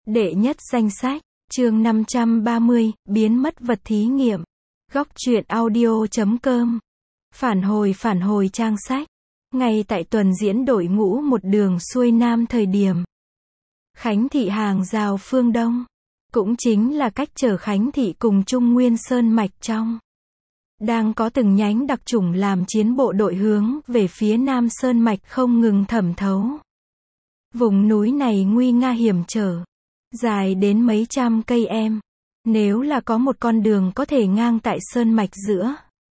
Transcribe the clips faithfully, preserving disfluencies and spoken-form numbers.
Đệ nhất danh sách, chương năm trăm ba mươi, biến mất vật thí nghiệm. Góc truyện audio chấm com. Phản hồi phản hồi trang sách. Ngay tại tuần diễn đội ngũ một đường xuôi nam thời điểm Khánh Thị hàng rào phương Đông, cũng chính là cách trở Khánh Thị cùng Trung Nguyên Sơn Mạch trong, đang có từng nhánh đặc chủng làm chiến bộ đội hướng về phía Nam Sơn Mạch không ngừng thẩm thấu. Vùng núi này nguy nga hiểm trở, dài đến mấy trăm cây em. Nếu là có một con đường có thể ngang tại Sơn Mạch giữa,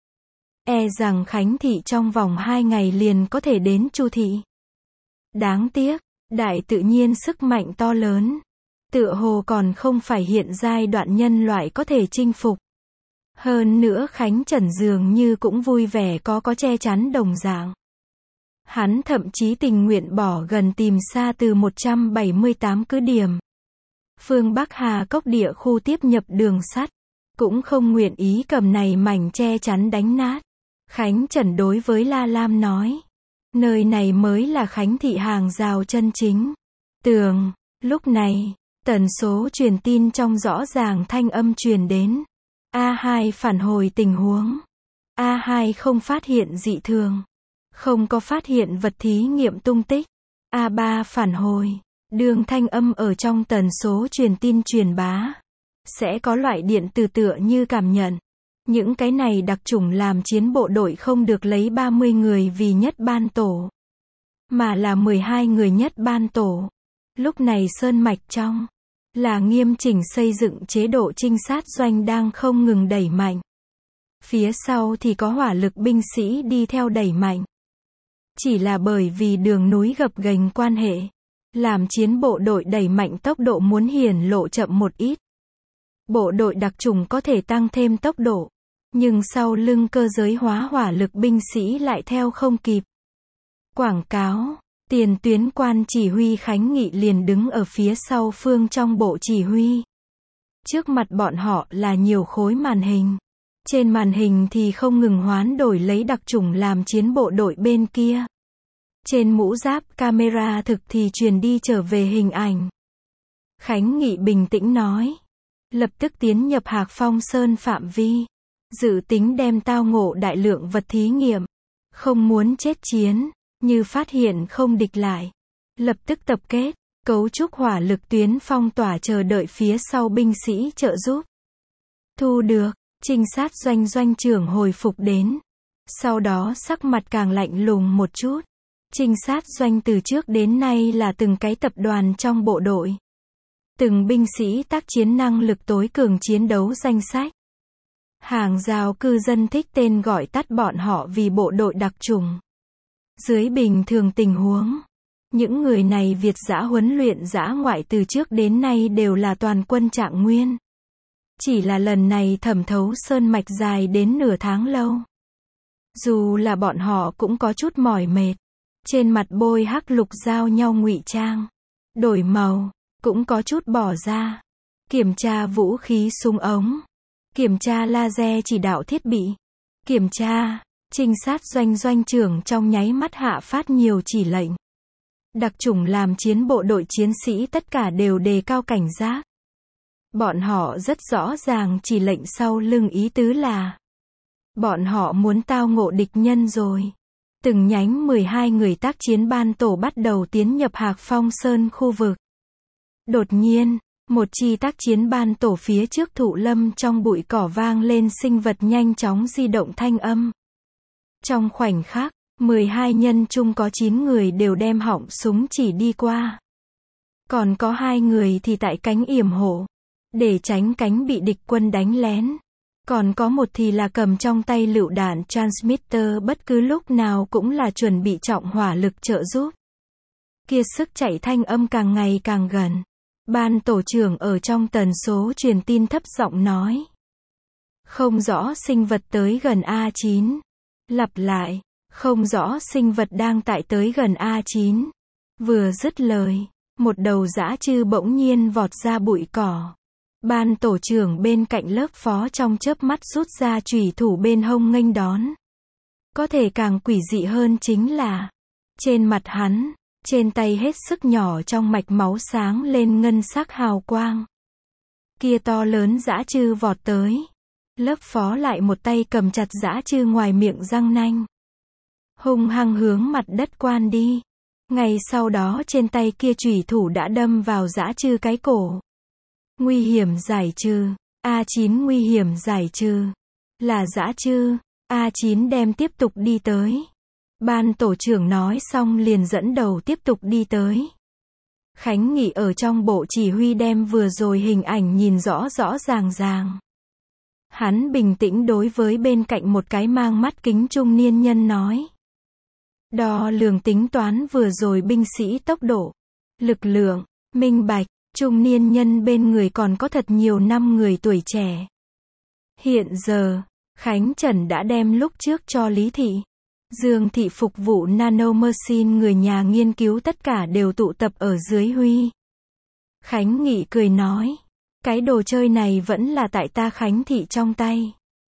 e rằng Khánh Thị trong vòng hai ngày liền có thể đến Chu Thị. Đáng tiếc, đại tự nhiên sức mạnh to lớn, tựa hồ còn không phải hiện giai đoạn nhân loại có thể chinh phục. Hơn nữa Khánh Trần dường như cũng vui vẻ có có che chắn đồng dạng. Hắn thậm chí tình nguyện bỏ gần tìm xa từ một trăm bảy mươi tám cứ điểm phương Bắc Hà Cốc địa khu tiếp nhập đường sắt, cũng không nguyện ý cầm này mảnh che chắn đánh nát. Khánh Trần đối với La Lam nói, nơi này mới là Khánh Thị hàng rào chân chính. Tường, lúc này, tần số truyền tin trong rõ ràng thanh âm truyền đến. A hai phản hồi tình huống. A hai không phát hiện dị thường, không có phát hiện vật thí nghiệm tung tích. A ba phản hồi. Đường thanh âm ở trong tần số truyền tin truyền bá, sẽ có loại điện từ tựa như cảm nhận. Những cái này đặc chủng làm chiến bộ đội không được lấy ba mươi người vì nhất ban tổ, mà là mười hai người nhất ban tổ. Lúc này Sơn Mạch trong, là nghiêm chỉnh xây dựng chế độ trinh sát doanh đang không ngừng đẩy mạnh. Phía sau thì có hỏa lực binh sĩ đi theo đẩy mạnh. Chỉ là bởi vì đường núi gập ghềnh quan hệ, làm chiến bộ đội đẩy mạnh tốc độ muốn hiển lộ chậm một ít. Bộ đội đặc chủng có thể tăng thêm tốc độ, nhưng sau lưng cơ giới hóa hỏa lực binh sĩ lại theo không kịp. Quảng cáo, tiền tuyến quan chỉ huy Khánh Nghị liền đứng ở phía sau phương trong bộ chỉ huy. Trước mặt bọn họ là nhiều khối màn hình. Trên màn hình thì không ngừng hoán đổi lấy đặc chủng làm chiến bộ đội bên kia. Trên mũ giáp camera thực thì truyền đi trở về hình ảnh. Khánh Nghị bình tĩnh nói, lập tức tiến nhập Hạc Phong Sơn phạm vi, dự tính đem tao ngộ đại lượng vật thí nghiệm, không muốn chết chiến, như phát hiện không địch lại, lập tức tập kết, cấu trúc hỏa lực tuyến phong tỏa chờ đợi phía sau binh sĩ trợ giúp. Thu được, trinh sát doanh doanh trưởng hồi phục đến, sau đó sắc mặt càng lạnh lùng một chút. Trinh sát doanh từ trước đến nay là từng cái tập đoàn trong bộ đội, từng binh sĩ tác chiến năng lực tối cường chiến đấu danh sách. Hàng rào cư dân thích tên gọi tắt bọn họ vì bộ đội đặc chủng. Dưới bình thường tình huống, những người này Việt dã huấn luyện dã ngoại từ trước đến nay đều là toàn quân trạng nguyên. Chỉ là lần này thẩm thấu Sơn Mạch dài đến nửa tháng lâu. Dù là bọn họ cũng có chút mỏi mệt. Trên mặt bôi hắc lục giao nhau ngụy trang, đổi màu, cũng có chút bỏ ra. Kiểm tra vũ khí súng ống, kiểm tra laser chỉ đạo thiết bị, kiểm tra, trinh sát doanh doanh trưởng trong nháy mắt hạ phát nhiều chỉ lệnh. Đặc chủng làm chiến bộ đội chiến sĩ tất cả đều đề cao cảnh giác. Bọn họ rất rõ ràng chỉ lệnh sau lưng ý tứ là, bọn họ muốn tao ngộ địch nhân rồi. Từng nhánh mười hai người tác chiến ban tổ bắt đầu tiến nhập Hạc Phong Sơn khu vực. Đột nhiên, một chi tác chiến ban tổ phía trước thụ lâm trong bụi cỏ vang lên sinh vật nhanh chóng di động thanh âm. Trong khoảnh khắc, mười hai nhân chung có chín người đều đem họng súng chỉ đi qua. Còn có hai người thì tại cánh yểm hộ, để tránh cánh bị địch quân đánh lén. Còn có một thì là cầm trong tay lựu đạn transmitter bất cứ lúc nào cũng là chuẩn bị trọng hỏa lực trợ giúp. Kia sức chạy thanh âm càng ngày càng gần. Ban tổ trưởng ở trong tần số truyền tin thấp giọng nói. Không rõ sinh vật tới gần A chín. Lặp lại, không rõ sinh vật đang tại tới gần A chín. Vừa dứt lời, một đầu dã chư bỗng nhiên vọt ra bụi cỏ. Ban tổ trưởng bên cạnh lớp phó trong chớp mắt rút ra chùy thủ bên hông nghênh đón. Có thể càng quỷ dị hơn chính là, trên mặt hắn, Trên tay hết sức nhỏ trong mạch máu sáng lên ngân sắc hào quang. Kia to lớn dã chư vọt tới. Lớp phó lại một tay cầm chặt dã chư ngoài miệng răng nanh. Hung hăng hướng mặt đất quan đi. Ngay sau đó trên tay kia chủy thủ đã đâm vào dã chư cái cổ. Nguy hiểm giải trừ. A chín nguy hiểm giải trừ. Là dã chư. A chín đem tiếp tục đi tới. Ban tổ trưởng nói xong liền dẫn đầu tiếp tục đi tới. Khánh Nghị ở trong bộ chỉ huy đem vừa rồi hình ảnh nhìn rõ rõ ràng ràng. Hắn bình tĩnh đối với bên cạnh một cái mang mắt kính trung niên nhân nói. Đo lường tính toán vừa rồi binh sĩ tốc độ, lực lượng, minh bạch, trung niên nhân bên người còn có thật nhiều năm người tuổi trẻ. Hiện giờ, Khánh Trần đã đem lúc trước cho Lý Thị, Dương Thị phục vụ nanomachine người nhà nghiên cứu tất cả đều tụ tập ở dưới Huy. Khánh Nghị cười nói, cái đồ chơi này vẫn là tại ta Khánh Thị trong tay,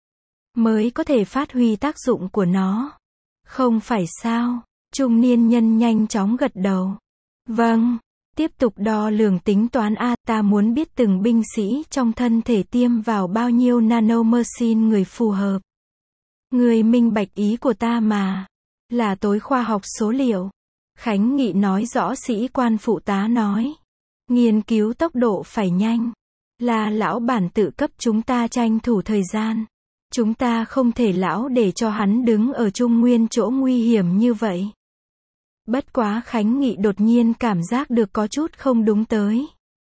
mới có thể phát huy tác dụng của nó. Không phải sao? Trung niên nhân nhanh chóng gật đầu. Vâng, tiếp tục đo lường tính toán a, ta muốn biết từng binh sĩ trong thân thể tiêm vào bao nhiêu nanomachine người phù hợp. Người minh bạch ý của ta mà, là tối khoa học số liệu. Khánh Nghị nói rõ sĩ quan phụ tá nói. Nghiên cứu tốc độ phải nhanh. Là lão bản tự cấp chúng ta tranh thủ thời gian. Chúng ta không thể lão để cho hắn đứng ở Trung Nguyên chỗ nguy hiểm như vậy. Bất quá Khánh Nghị đột nhiên cảm giác được có chút không đúng tới.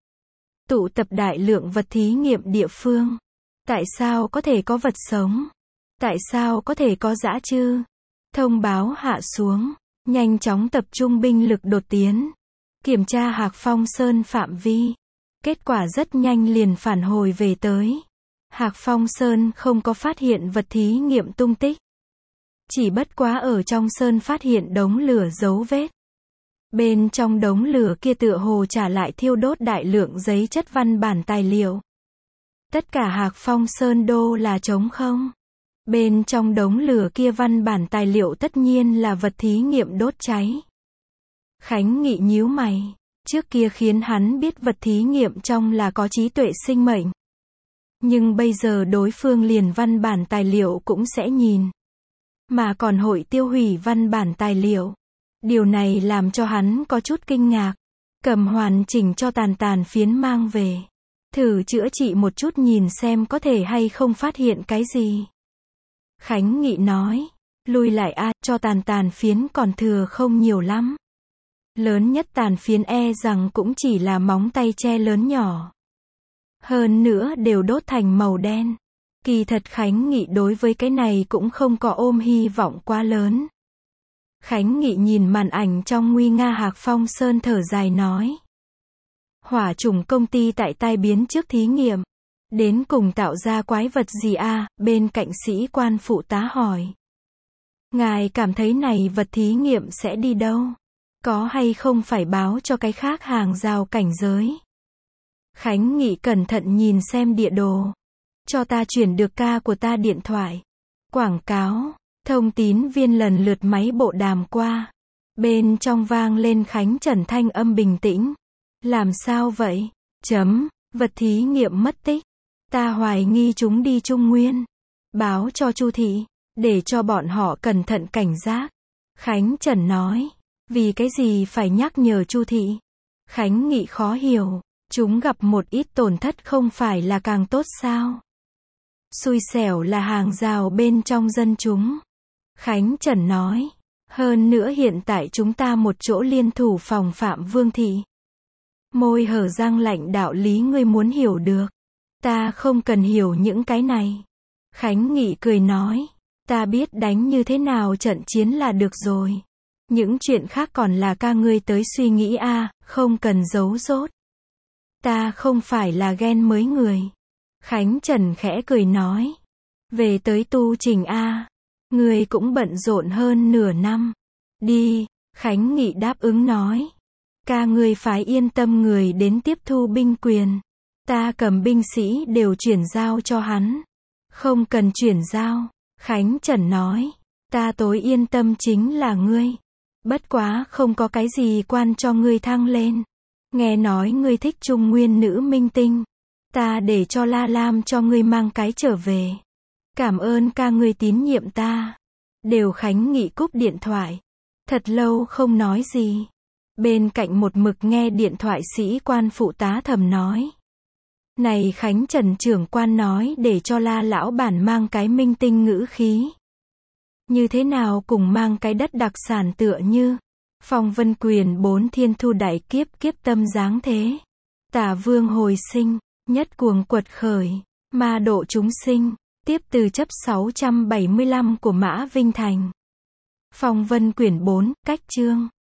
Tụ tập đại lượng vật thí nghiệm địa phương. Tại sao có thể có vật sống? Tại sao có thể có dã chư? Thông báo hạ xuống. Nhanh chóng tập trung binh lực đột tiến. Kiểm tra Hạc Phong Sơn phạm vi. Kết quả rất nhanh liền phản hồi về tới. Hạc Phong Sơn không có phát hiện vật thí nghiệm tung tích. Chỉ bất quá ở trong sơn phát hiện đống lửa dấu vết. Bên trong đống lửa kia tựa hồ trả lại thiêu đốt đại lượng giấy chất văn bản tài liệu. Tất cả Hạc Phong Sơn đô là trống không. Bên trong đống lửa kia văn bản tài liệu tất nhiên là vật thí nghiệm đốt cháy. Khánh Nghị nhíu mày. Trước kia khiến hắn biết vật thí nghiệm trong là có trí tuệ sinh mệnh. Nhưng bây giờ đối phương liền văn bản tài liệu cũng sẽ nhìn. Mà còn hội tiêu hủy văn bản tài liệu. Điều này làm cho hắn có chút kinh ngạc. Cầm hoàn chỉnh cho tàn tàn phiến mang về. Thử chữa trị một chút nhìn xem có thể hay không phát hiện cái gì. Khánh Nghị nói. Lùi lại a, cho tàn tàn phiến còn thừa không nhiều lắm. Lớn nhất tàn phiến e rằng cũng chỉ là móng tay che lớn nhỏ. Hơn nữa đều đốt thành màu đen. Kỳ thật Khánh Nghị đối với cái này cũng không có ôm hy vọng quá lớn. Khánh Nghị nhìn màn ảnh trong nguy nga Hạc Phong Sơn thở dài nói. Hỏa chủng công ty tại tai biến trước thí nghiệm. Đến cùng tạo ra quái vật gì a? Bên cạnh sĩ quan phụ tá hỏi. Ngài cảm thấy này vật thí nghiệm sẽ đi đâu? Có hay không phải báo cho cái khác hàng rào cảnh giới? Khánh Nghị cẩn thận nhìn xem địa đồ. Cho ta chuyển được ca của ta điện thoại. Quảng cáo, thông tín viên lần lượt máy bộ đàm qua. Bên trong vang lên Khánh Trần thanh âm bình tĩnh. Làm sao vậy? Chấm, vật thí nghiệm mất tích. Ta hoài nghi chúng đi Trung Nguyên. Báo cho Chu Thị, để cho bọn họ cẩn thận cảnh giác. Khánh Trần nói. Vì cái gì phải nhắc nhở Chu Thị? Khánh Nghị khó hiểu. Chúng gặp một ít tổn thất không phải là càng tốt sao? Xui xẻo là hàng rào bên trong dân chúng. Khánh Trần nói. Hơn nữa hiện tại chúng ta một chỗ liên thủ phòng phạm Vương Thị. Môi hở răng lạnh đạo lý ngươi muốn hiểu được. Ta không cần hiểu những cái này. Khánh Nghị cười nói. Ta biết đánh như thế nào trận chiến là được rồi. Những chuyện khác còn là ca ngươi tới suy nghĩ a, không cần giấu dốt. Ta không phải là ghen mới người. Khánh Trần khẽ cười nói. Về tới tu trình a, ngươi cũng bận rộn hơn nửa năm. Đi, Khánh Nghị đáp ứng nói. Ca ngươi phải yên tâm người đến tiếp thu binh quyền. Ta cầm binh sĩ đều chuyển giao cho hắn. Không cần chuyển giao. Khánh Trần nói. Ta tối yên tâm chính là ngươi. Bất quá không có cái gì quan cho ngươi thăng lên. Nghe nói ngươi thích Trung Nguyên nữ minh tinh. Ta để cho La Lam cho ngươi mang cái trở về. Cảm ơn ca ngươi tín nhiệm ta. Đều Khánh Nghị cúp điện thoại. Thật lâu không nói gì. Bên cạnh một mực nghe điện thoại sĩ quan phụ tá thầm nói. Này Khánh Trần trưởng quan nói để cho La lão bản mang cái minh tinh ngữ khí. Như thế nào cùng mang cái đất đặc sản tựa như. Phong vân quyền bốn thiên thu đại kiếp kiếp tâm dáng thế. Tả vương hồi sinh, nhất cuồng quật khởi, ma độ chúng sinh. Tiếp từ chấp sáu trăm bảy mươi lăm của Mã Vinh Thành. Phong vân quyển bốn, cách chương.